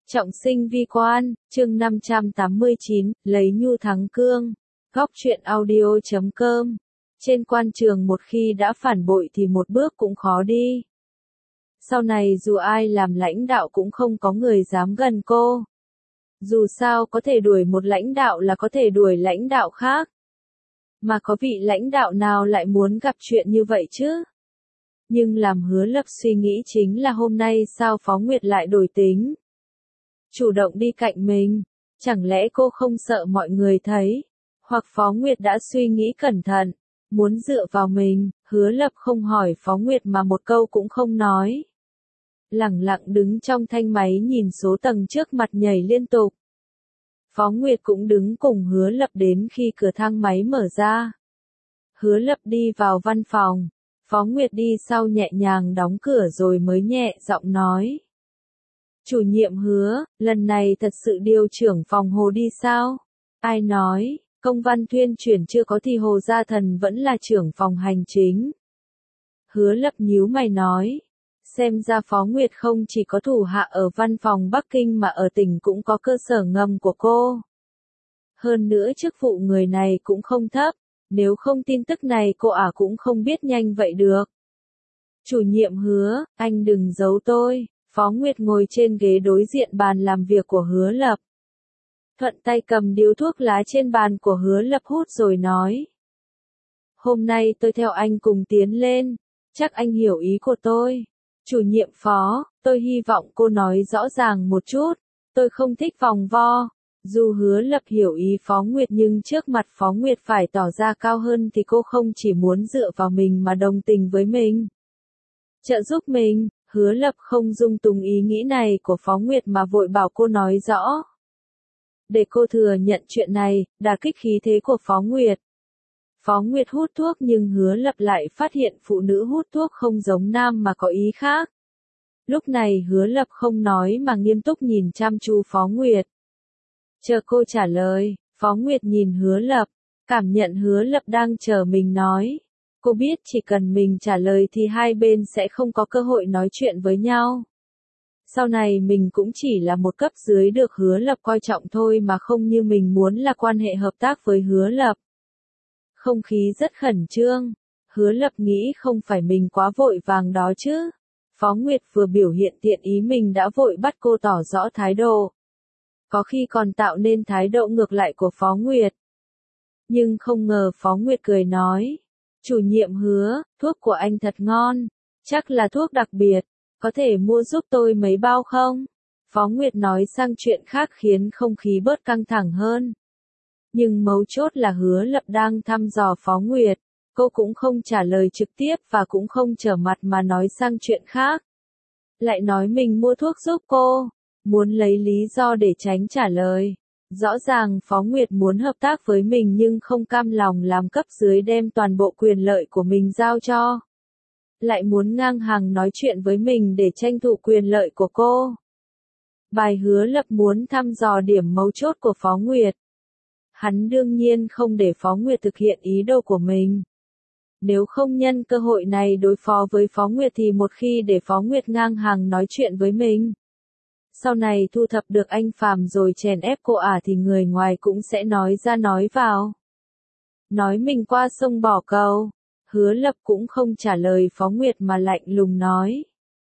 Trọng sinh vi quan, chương 589, lấy nhu thắng cương. Góc truyện audio.com. Trên quan trường một khi đã phản bội thì một bước cũng khó đi. Sau này dù ai làm lãnh đạo cũng không có người dám gần cô. Dù sao có thể đuổi một lãnh đạo là có thể đuổi lãnh đạo khác. Mà có vị lãnh đạo nào lại muốn gặp chuyện như vậy chứ? Nhưng làm Hứa Lập suy nghĩ chính là hôm nay sao Phó Nguyệt lại đổi tính. Chủ động đi cạnh mình, chẳng lẽ cô không sợ mọi người thấy? Hoặc Phó Nguyệt đã suy nghĩ cẩn thận, muốn dựa vào mình, Hứa Lập không hỏi Phó Nguyệt mà một câu cũng không nói. Lẳng lặng đứng trong thanh máy nhìn số tầng trước mặt nhảy liên tục. Phó Nguyệt cũng đứng cùng Hứa Lập đến khi cửa thang máy mở ra. Hứa Lập đi vào văn phòng, Phó Nguyệt đi sau nhẹ nhàng đóng cửa rồi mới nhẹ giọng nói. Chủ nhiệm Hứa, lần này thật sự điều trưởng phòng Hồ đi sao? Ai nói, công văn tuyên truyền chưa có thì Hồ Gia Thần vẫn là trưởng phòng hành chính. Hứa Lập nhíu mày nói. Xem ra Phó Nguyệt không chỉ có thủ hạ ở văn phòng Bắc Kinh mà ở tỉnh cũng có cơ sở ngầm của cô. Hơn nữa chức vụ người này cũng không thấp, nếu không tin tức này cô cũng không biết nhanh vậy được. Chủ nhiệm Hứa, anh đừng giấu tôi. Phó Nguyệt ngồi trên ghế đối diện bàn làm việc của Hứa Lập. Thuận tay cầm điếu thuốc lá trên bàn của Hứa Lập hút rồi nói. Hôm nay tôi theo anh cùng tiến lên, chắc anh hiểu ý của tôi. Chủ nhiệm Phó, tôi hy vọng cô nói rõ ràng một chút, tôi không thích vòng vo. Dù Hứa Lập hiểu ý Phó Nguyệt nhưng trước mặt Phó Nguyệt phải tỏ ra cao hơn thì cô không chỉ muốn dựa vào mình mà đồng tình với mình. Trợ giúp mình. Hứa Lập không dung túng ý nghĩ này của Phó Nguyệt mà vội bảo cô nói rõ. Để cô thừa nhận chuyện này, đả kích khí thế của Phó Nguyệt. Phó Nguyệt hút thuốc nhưng Hứa Lập lại phát hiện phụ nữ hút thuốc không giống nam mà có ý khác. Lúc này Hứa Lập không nói mà nghiêm túc nhìn chăm chú Phó Nguyệt. Chờ cô trả lời, Phó Nguyệt nhìn Hứa Lập, cảm nhận Hứa Lập đang chờ mình nói. Cô biết chỉ cần mình trả lời thì hai bên sẽ không có cơ hội nói chuyện với nhau. Sau này mình cũng chỉ là một cấp dưới được Hứa Lập coi trọng thôi mà không như mình muốn là quan hệ hợp tác với Hứa Lập. Không khí rất khẩn trương. Hứa Lập nghĩ không phải mình quá vội vàng đó chứ. Phó Nguyệt vừa biểu hiện thiện ý mình đã vội bắt cô tỏ rõ thái độ. Có khi còn tạo nên thái độ ngược lại của Phó Nguyệt. Nhưng không ngờ Phó Nguyệt cười nói. Chủ nhiệm Hứa, thuốc của anh thật ngon, chắc là thuốc đặc biệt, có thể mua giúp tôi mấy bao không? Phó Nguyệt nói sang chuyện khác khiến không khí bớt căng thẳng hơn. Nhưng mấu chốt là Hứa Lập đang thăm dò Phó Nguyệt, cô cũng không trả lời trực tiếp và cũng không trở mặt mà nói sang chuyện khác. Lại nói mình mua thuốc giúp cô, muốn lấy lý do để tránh trả lời. Rõ ràng Phó Nguyệt muốn hợp tác với mình nhưng không cam lòng làm cấp dưới đem toàn bộ quyền lợi của mình giao cho. Lại muốn ngang hàng nói chuyện với mình để tranh thủ quyền lợi của cô. Bài Hứa Lập muốn thăm dò điểm mấu chốt của Phó Nguyệt. Hắn đương nhiên không để Phó Nguyệt thực hiện ý đồ của mình. Nếu không nhân cơ hội này đối phó với Phó Nguyệt thì một khi để Phó Nguyệt ngang hàng nói chuyện với mình. Sau này thu thập được anh Phàm rồi chèn ép cô thì người ngoài cũng sẽ nói ra nói vào. Nói mình qua sông bỏ cầu. Hứa Lập cũng không trả lời Phó Nguyệt mà lạnh lùng nói.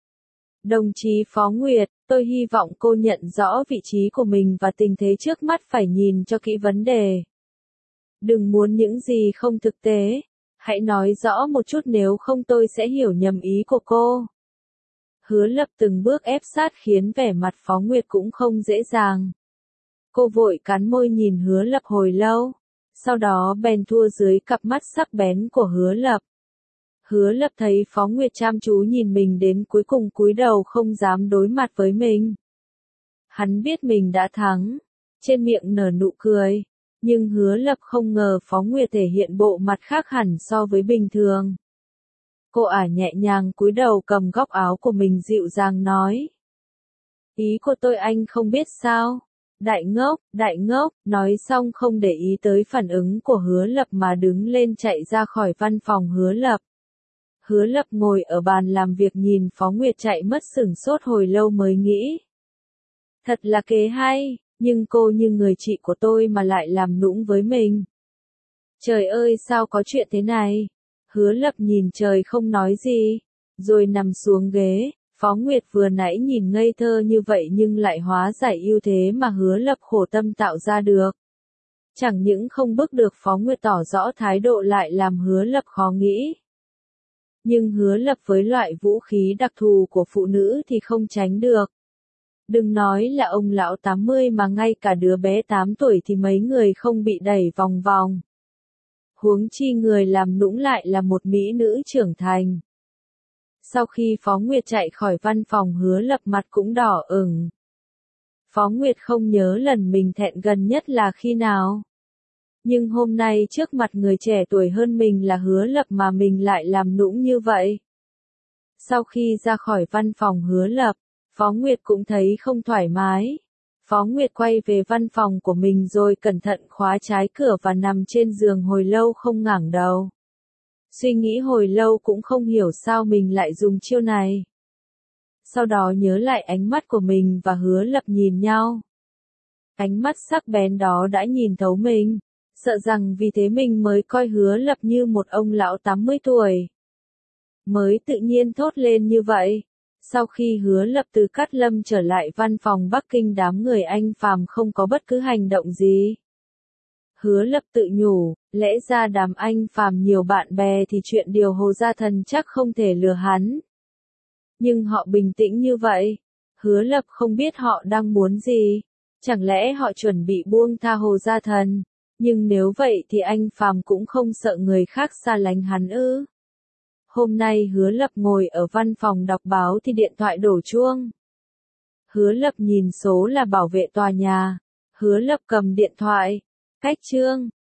Đồng chí Phó Nguyệt, tôi hy vọng cô nhận rõ vị trí của mình và tình thế trước mắt phải nhìn cho kỹ vấn đề. Đừng muốn những gì không thực tế. Hãy nói rõ một chút nếu không tôi sẽ hiểu nhầm ý của cô. Hứa Lập từng bước ép sát khiến vẻ mặt Phó Nguyệt cũng không dễ dàng. Cô vội cắn môi nhìn Hứa Lập hồi lâu, sau đó bèn thua dưới cặp mắt sắc bén của Hứa Lập. Hứa Lập thấy Phó Nguyệt chăm chú nhìn mình đến cuối cùng cúi đầu không dám đối mặt với mình. Hắn biết mình đã thắng, trên miệng nở nụ cười, nhưng Hứa Lập không ngờ Phó Nguyệt thể hiện bộ mặt khác hẳn so với bình thường. Cô nhẹ nhàng cúi đầu cầm góc áo của mình dịu dàng nói. Ý của tôi anh không biết sao? Đại ngốc, nói xong không để ý tới phản ứng của Hứa Lập mà đứng lên chạy ra khỏi văn phòng Hứa Lập. Hứa Lập ngồi ở bàn làm việc nhìn Phó Nguyệt chạy mất sửng sốt hồi lâu mới nghĩ. Thật là kế hay, nhưng cô như người chị của tôi mà lại làm nũng với mình. Trời ơi sao có chuyện thế này? Hứa Lập nhìn trời không nói gì, rồi nằm xuống ghế. Phó Nguyệt vừa nãy nhìn ngây thơ như vậy nhưng lại hóa giải ưu thế mà Hứa Lập khổ tâm tạo ra được. Chẳng những không bức được Phó Nguyệt tỏ rõ thái độ lại làm Hứa Lập khó nghĩ. Nhưng Hứa Lập với loại vũ khí đặc thù của phụ nữ thì không tránh được. Đừng nói là ông lão 80 mà ngay cả đứa bé 8 tuổi thì mấy người không bị đẩy vòng vòng. Huống chi người làm nũng lại là một mỹ nữ trưởng thành. Sau khi Phó Nguyệt chạy khỏi văn phòng Hứa Lập mặt cũng đỏ ửng. Phó Nguyệt không nhớ lần mình thẹn gần nhất là khi nào. Nhưng hôm nay trước mặt người trẻ tuổi hơn mình là Hứa Lập mà mình lại làm nũng như vậy. Sau khi ra khỏi văn phòng Hứa Lập, Phó Nguyệt cũng thấy không thoải mái. Phó Nguyệt quay về văn phòng của mình rồi cẩn thận khóa trái cửa và nằm trên giường hồi lâu không ngẩng đầu. Suy nghĩ hồi lâu cũng không hiểu sao mình lại dùng chiêu này. Sau đó nhớ lại ánh mắt của mình và Hứa Lập nhìn nhau. Ánh mắt sắc bén đó đã nhìn thấu mình, sợ rằng vì thế mình mới coi Hứa Lập như một ông lão 80 tuổi. Mới tự nhiên thốt lên như vậy. Sau khi Hứa Lập từ Cát Lâm trở lại văn phòng Bắc Kinh đám người Anh Phàm không có bất cứ hành động gì. Hứa Lập tự nhủ, lẽ ra đám Anh Phàm nhiều bạn bè thì chuyện điều Hồ Gia Thần chắc không thể lừa hắn. Nhưng họ bình tĩnh như vậy. Hứa Lập không biết họ đang muốn gì. Chẳng lẽ họ chuẩn bị buông tha Hồ Gia Thần? Nhưng nếu vậy thì anh Phàm cũng không sợ người khác xa lánh hắn ư? Hôm nay Hứa Lập ngồi ở văn phòng đọc báo thì điện thoại đổ chuông. Hứa Lập nhìn số là bảo vệ tòa nhà. Hứa Lập cầm điện thoại. Cách Trương.